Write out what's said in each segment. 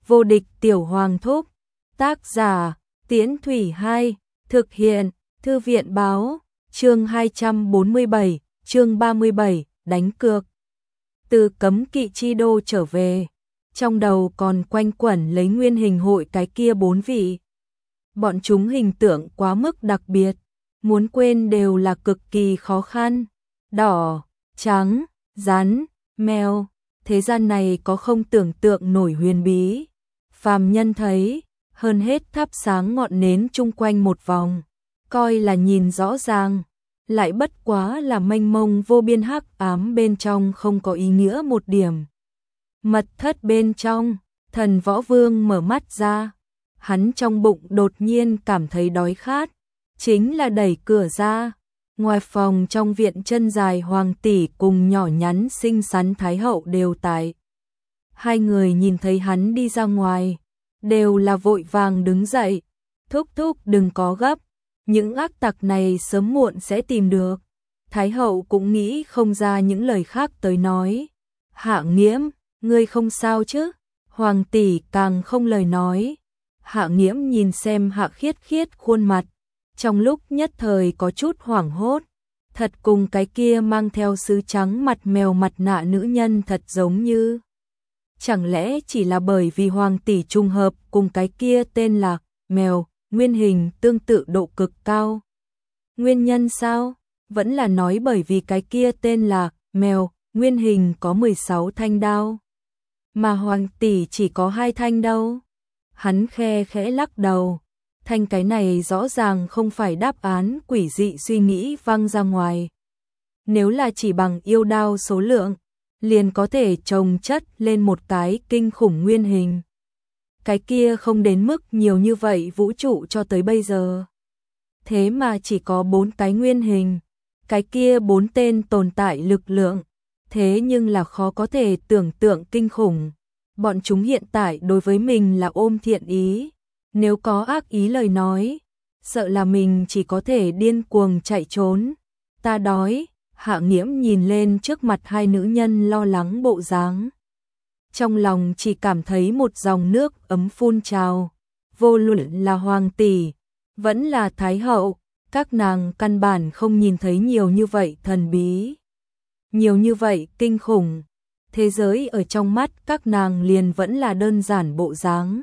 Vô địch tiểu hoàng thúc. Tác giả Tiễn Thủy 2. Thực hiện Thư viện báo. Chương 247, chương 37, đánh cược. Từ cấm kỵ chi đô trở về, trong đầu còn quanh quẩn lấy nguyên hình hội cái kia 4 vị. Bọn chúng hình tượng quá mức đặc biệt, muốn quên đều là cực kỳ khó khăn. Đỏ, trắng, rắn, mèo, thế gian này có không tưởng tượng nổi huyền bí. Phàm nhân thấy, hơn hết thắp sáng ngọn nến chung quanh một vòng, coi là nhìn rõ ràng, lại bất quá là mênh mông vô biên hắc ám bên trong không có ý nghĩa một điểm. Mật thất bên trong, Thần Võ Vương mở mắt ra, hắn trong bụng đột nhiên cảm thấy đói khát, chính là đẩy cửa ra. Ngoài phòng trong viện chân dài hoàng tỷ cùng nhỏ nhắn xinh xắn thái hậu đều tại. Hai người nhìn thấy hắn đi ra ngoài, đều là vội vàng đứng dậy, thúc thúc đừng có gấp, những ác tặc này sớm muộn sẽ tìm được. Thái hậu cũng nghĩ không ra những lời khác tới nói. Hạ Nghiễm, ngươi không sao chứ? Hoàng tỷ càng không lời nói. Hạ Nghiễm nhìn xem Hạ Khiết Khiết khuôn mặt, trong lúc nhất thời có chút hoảng hốt, thật cùng cái kia mang theo sứ trắng mặt mèo mặt nạ nữ nhân thật giống như. Chẳng lẽ chỉ là bởi vì hoàng tỷ trùng hợp cùng cái kia tên là mèo, nguyên hình tương tự độ cực cao? Nguyên nhân sao? Vẫn là nói bởi vì cái kia tên là mèo, nguyên hình có 16 thanh đao, mà hoàng tỷ chỉ có 2 thanh đâu? Hắn khe khẽ lắc đầu. Thanh cái này rõ ràng không phải đáp án quỷ dị suy nghĩ văng ra ngoài. Nếu là chỉ bằng yêu đao số lượng, liền có thể chồng chất lên một cái kinh khủng nguyên hình. Cái kia không đến mức nhiều như vậy vũ trụ cho tới bây giờ. Thế mà chỉ có 4 cái nguyên hình, cái kia 4 tên tồn tại lực lượng, thế nhưng là khó có thể tưởng tượng kinh khủng. Bọn chúng hiện tại đối với mình là ôm thiện ý. Nếu có ác ý lời nói, sợ là mình chỉ có thể điên cuồng chạy trốn. Ta đói. Hạ Nghiễm nhìn lên trước mặt hai nữ nhân lo lắng bộ dáng, trong lòng chỉ cảm thấy một dòng nước ấm phun trào. Vô luận là hoàng tỷ, vẫn là thái hậu, các nàng căn bản không nhìn thấy nhiều như vậy thần bí, nhiều như vậy kinh khủng. Thế giới ở trong mắt các nàng liền vẫn là đơn giản bộ dáng.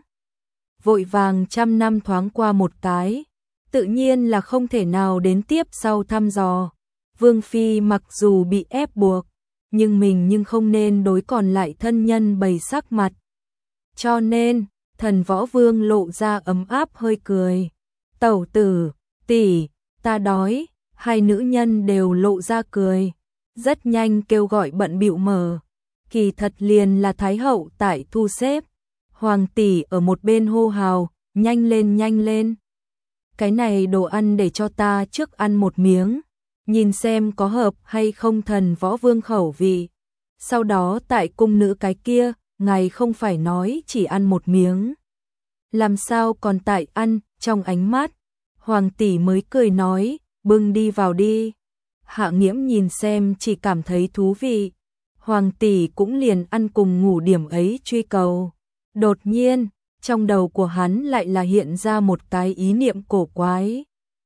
Vội vàng trăm năm thoáng qua một cái, tự nhiên là không thể nào đến tiếp sau thăm dò. Vương phi mặc dù bị ép buộc, nhưng không nên đối còn lại thân nhân bày sắc mặt. Cho nên, Thần Võ Vương lộ ra ấm áp hơi cười. Tẩu tử, tỷ, ta đói. Hai nữ nhân đều lộ ra cười, rất nhanh kêu gọi bận bịu mở. Kỳ thật liền là thái hậu tại thu xếp. Hoàng tỷ ở một bên hô hào, nhanh lên nhanh lên. Cái này đồ ăn để cho ta trước ăn một miếng, nhìn xem có hợp hay không Thần Võ Vương khẩu vị. Sau đó tại cung nữ cái kia, ngài không phải nói chỉ ăn một miếng. Làm sao còn tại ăn, trong ánh mắt. Hoàng tỷ mới cười nói, bưng đi vào đi. Hạ Nghiễm nhìn xem chỉ cảm thấy thú vị. Hoàng tỷ cũng liền ăn cùng ngủ điểm ấy truy cầu. Đột nhiên, trong đầu của hắn lại là hiện ra một cái ý niệm cổ quái.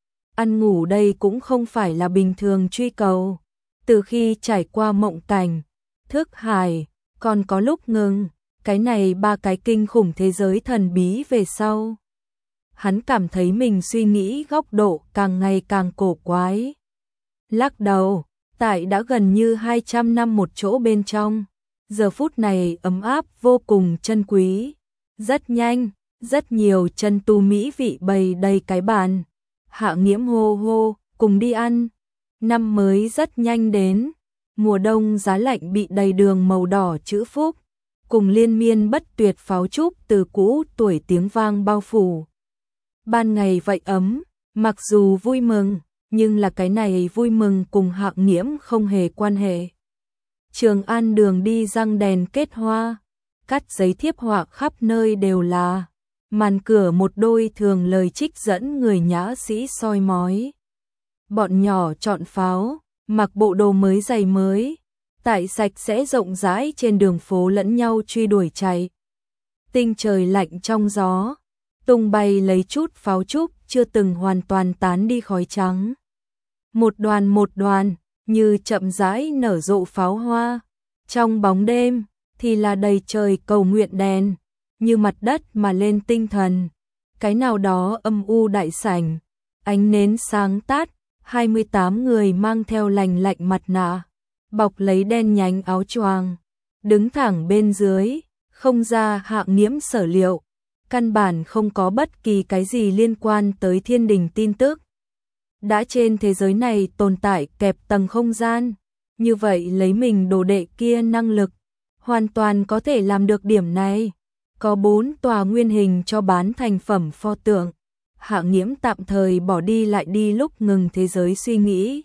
Ăn ngủ đây cũng không phải là bình thường truy cầu. Từ khi trải qua mộng cảnh, thức hải, còn có lúc ngừng, cái này 3 cái kinh khủng thế giới thần bí về sau. Hắn cảm thấy mình suy nghĩ góc độ càng ngày càng cổ quái. Lắc đầu, tại đã gần như 200 năm một chỗ bên trong, giờ phút này ấm áp vô cùng chân quý. Rất nhanh, rất nhiều chân tu mỹ vị bày đầy cái bàn. Hạ Nghiễm hô hô, cùng đi ăn. Năm mới rất nhanh đến, mùa đông giá lạnh bị đầy đường màu đỏ chữ phúc, cùng liên miên bất tuyệt pháo trúc từ cũ tuổi tiếng vang bao phủ. Ban ngày vậy ấm, mặc dù vui mừng, nhưng là cái này vui mừng cùng Hạ Nghiễm không hề quan hệ. Trường An đường đi răng đèn kết hoa, cắt giấy thiếp họa khắp nơi đều là. Màn cửa một đôi thường lời trích dẫn người nhã sĩ soi mói. Bọn nhỏ chọn pháo, mặc bộ đồ mới giày mới, tại sạch sẽ rộng rãi trên đường phố lẫn nhau truy đuổi chạy. tinh trời lạnh trong gió, tung bay lấy chút pháo trúc chưa từng hoàn toàn tán đi khói trắng. Một đoàn, như chậm rãi nở rộ pháo hoa, trong bóng đêm thì là đầy trời cầu nguyện đèn, như mặt đất mà lên tinh thần. Cái nào đó âm u đại sảnh, ánh nến sáng tát, 28 người mang theo lành lạnh mặt nạ, bọc lấy đen nhánh áo choàng, đứng thẳng bên dưới, không ra hạng nghiễm sở liệu, căn bản không có bất kỳ cái gì liên quan tới thiên đình tin tức. Đã trên thế giới này tồn tại kẹp tầng không gian, như vậy lấy mình đồ đệ kia năng lực, hoàn toàn có thể làm được điểm này. Có 4 tòa nguyên hình cho bán thành phẩm pho tượng. Hạ Nghiễm tạm thời bỏ đi lại đi lúc ngừng thế giới suy nghĩ.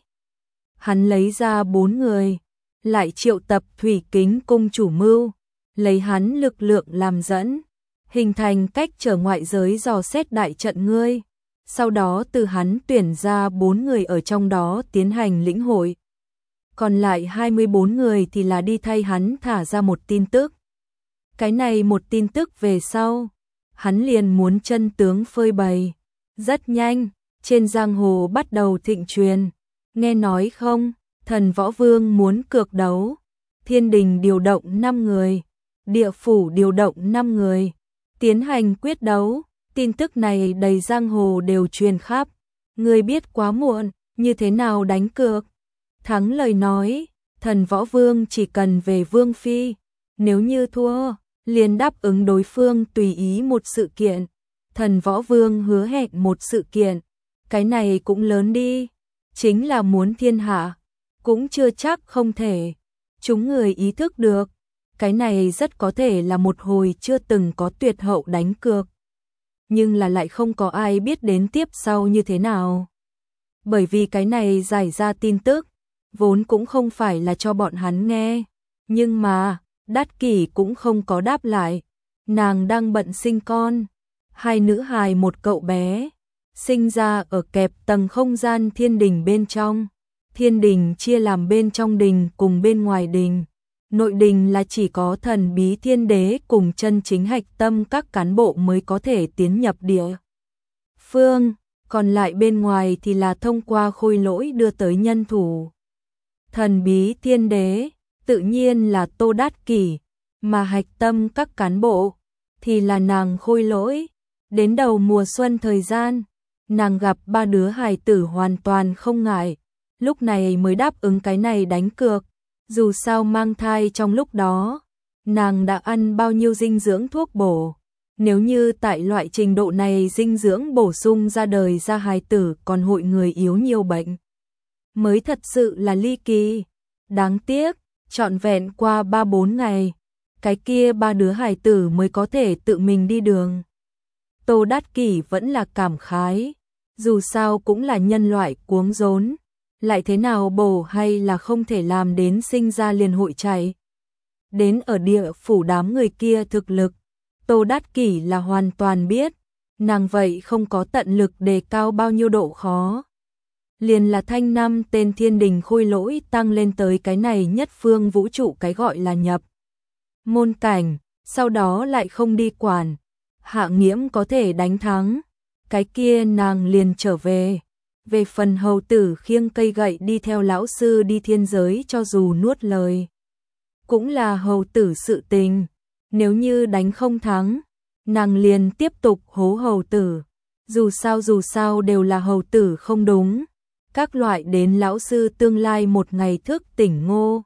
Hắn lấy ra 4 người, lại triệu tập Thủy Kính cung chủ mưu, lấy hắn lực lượng làm dẫn, hình thành cách trở ngoại giới dò xét đại trận ngươi. Sau đó từ hắn tuyển ra 4 người ở trong đó tiến hành lĩnh hội. Còn lại 24 người thì là đi thay hắn thả ra một tin tức. Cái này một tin tức về sau, hắn liền muốn chân tướng phơi bày. Rất nhanh, trên giang hồ bắt đầu thịnh truyền. Nghe nói không, Thần Võ Vương muốn cược đấu. Thiên đình điều động 5 người, địa phủ điều động 5 người, tiến hành quyết đấu. Tin tức này đầy giang hồ đều truyền khắp. Người biết quá muộn, như thế nào đánh cược? Thắng lời nói, Thần Võ Vương chỉ cần về Vương Phi. Nếu như thua, liền đáp ứng đối phương tùy ý một sự kiện. Thần Võ Vương hứa hẹn một sự kiện, cái này cũng lớn đi, chính là muốn thiên hạ, cũng chưa chắc không thể. Chúng người ý thức được, cái này rất có thể là một hồi chưa từng có tuyệt hậu đánh cược. Nhưng là lại không có ai biết đến tiếp sau như thế nào. Bởi vì cái này giải ra tin tức, vốn cũng không phải là cho bọn hắn nghe, nhưng mà Đát Kỷ cũng không có đáp lại. Nàng đang bận sinh con, 2 nữ hài một cậu bé, sinh ra ở kẹp tầng không gian thiên đình bên trong. Thiên đình chia làm bên trong đình cùng bên ngoài đình. Nội đình là chỉ có thần bí thiên đế cùng chân chính hạch tâm các cán bộ mới có thể tiến nhập địa phương, còn lại bên ngoài thì là thông qua khôi lỗi đưa tới nhân thủ. Thần bí thiên đế tự nhiên là Tô Đát Kỷ, mà hạch tâm các cán bộ thì là nàng khôi lỗi. Đến đầu mùa xuân thời gian, nàng gặp 3 đứa hài tử hoàn toàn không ngại, lúc này mới đáp ứng cái này đánh cược. Dù sao mang thai trong lúc đó, nàng đã ăn bao nhiêu dinh dưỡng thuốc bổ. Nếu như tại loại trình độ này dinh dưỡng bổ sung ra đời ra hài tử còn hội người yếu nhiều bệnh, mới thật sự là ly kỳ. Đáng tiếc, trọn vẹn qua 3-4 ngày, cái kia 3 đứa hài tử mới có thể tự mình đi đường. Tô Đát Kỷ vẫn là cảm khái, dù sao cũng là nhân loại cuống rốn, lại thế nào bổ hay là không thể làm đến sinh ra liền hội chạy. Đến ở địa phủ đám người kia thực lực, Tô Đát Kỷ là hoàn toàn biết, nàng vậy không có tận lực đề cao bao nhiêu độ khó. Liền là thanh 5 tên thiên đình khôi lỗi tăng lên tới cái này nhất phương vũ trụ cái gọi là nhập môn cảnh, sau đó lại không đi quản. Hạ Nghiễm có thể đánh thắng, cái kia nàng liền trở về. Về phần hầu tử khiêng cây gậy đi theo lão sư đi thiên giới cho dù nuốt lời, cũng là hầu tử sự tình. Nếu như đánh không thắng, nàng liền tiếp tục hố hầu tử. Dù sao đều là hầu tử không đúng. Các loại đến lão sư tương lai một ngày thức tỉnh ngô,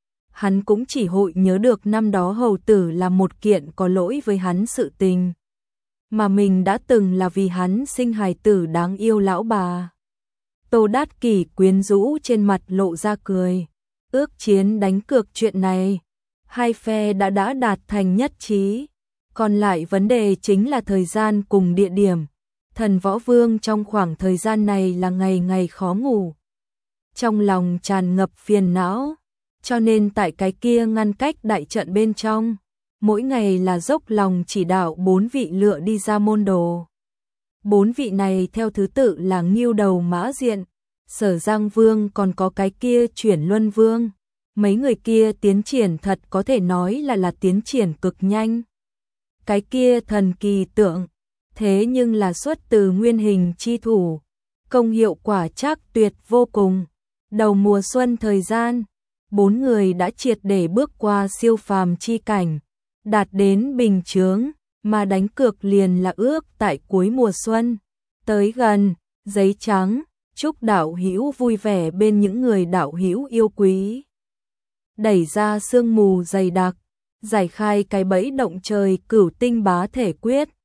hắn cũng chỉ hội nhớ được năm đó hầu tử là một kiện có lỗi với hắn sự tình, mà mình đã từng là vì hắn sinh hài tử đáng yêu lão bà. Tô Đát Kỷ quyến rũ trên mặt lộ ra cười. Ước chiến đánh cược chuyện này, hai phe đã đạt thành nhất trí. Còn lại vấn đề chính là thời gian cùng địa điểm. Thần Võ Vương trong khoảng thời gian này là ngày ngày khó ngủ, trong lòng tràn ngập phiền não, cho nên tại cái kia ngăn cách đại trận bên trong, mỗi ngày là dốc lòng chỉ đạo 4 vị lựa đi ra môn đồ. 4 vị này theo thứ tự là Ngưu Đầu Mã Diện, Sở Giang Vương, còn có cái kia Chuyển Luân Vương. Mấy người kia tiến triển thật có thể nói là tiến triển cực nhanh. cái kia thần kỳ tượng, thế nhưng là xuất từ nguyên hình chi thủ, công hiệu quả chắc tuyệt vô cùng. Đầu mùa xuân thời gian, 4 người đã triệt để bước qua siêu phàm chi cảnh, đạt đến bình chướng, mà đánh cược liền là ước tại cuối mùa xuân. Tới gần, giấy trắng, chúc đạo hữu vui vẻ bên những người đạo hữu yêu quý. Đẩy ra sương mù dày đặc, giải khai cái bẫy động trời cửu tinh bá thể quyết,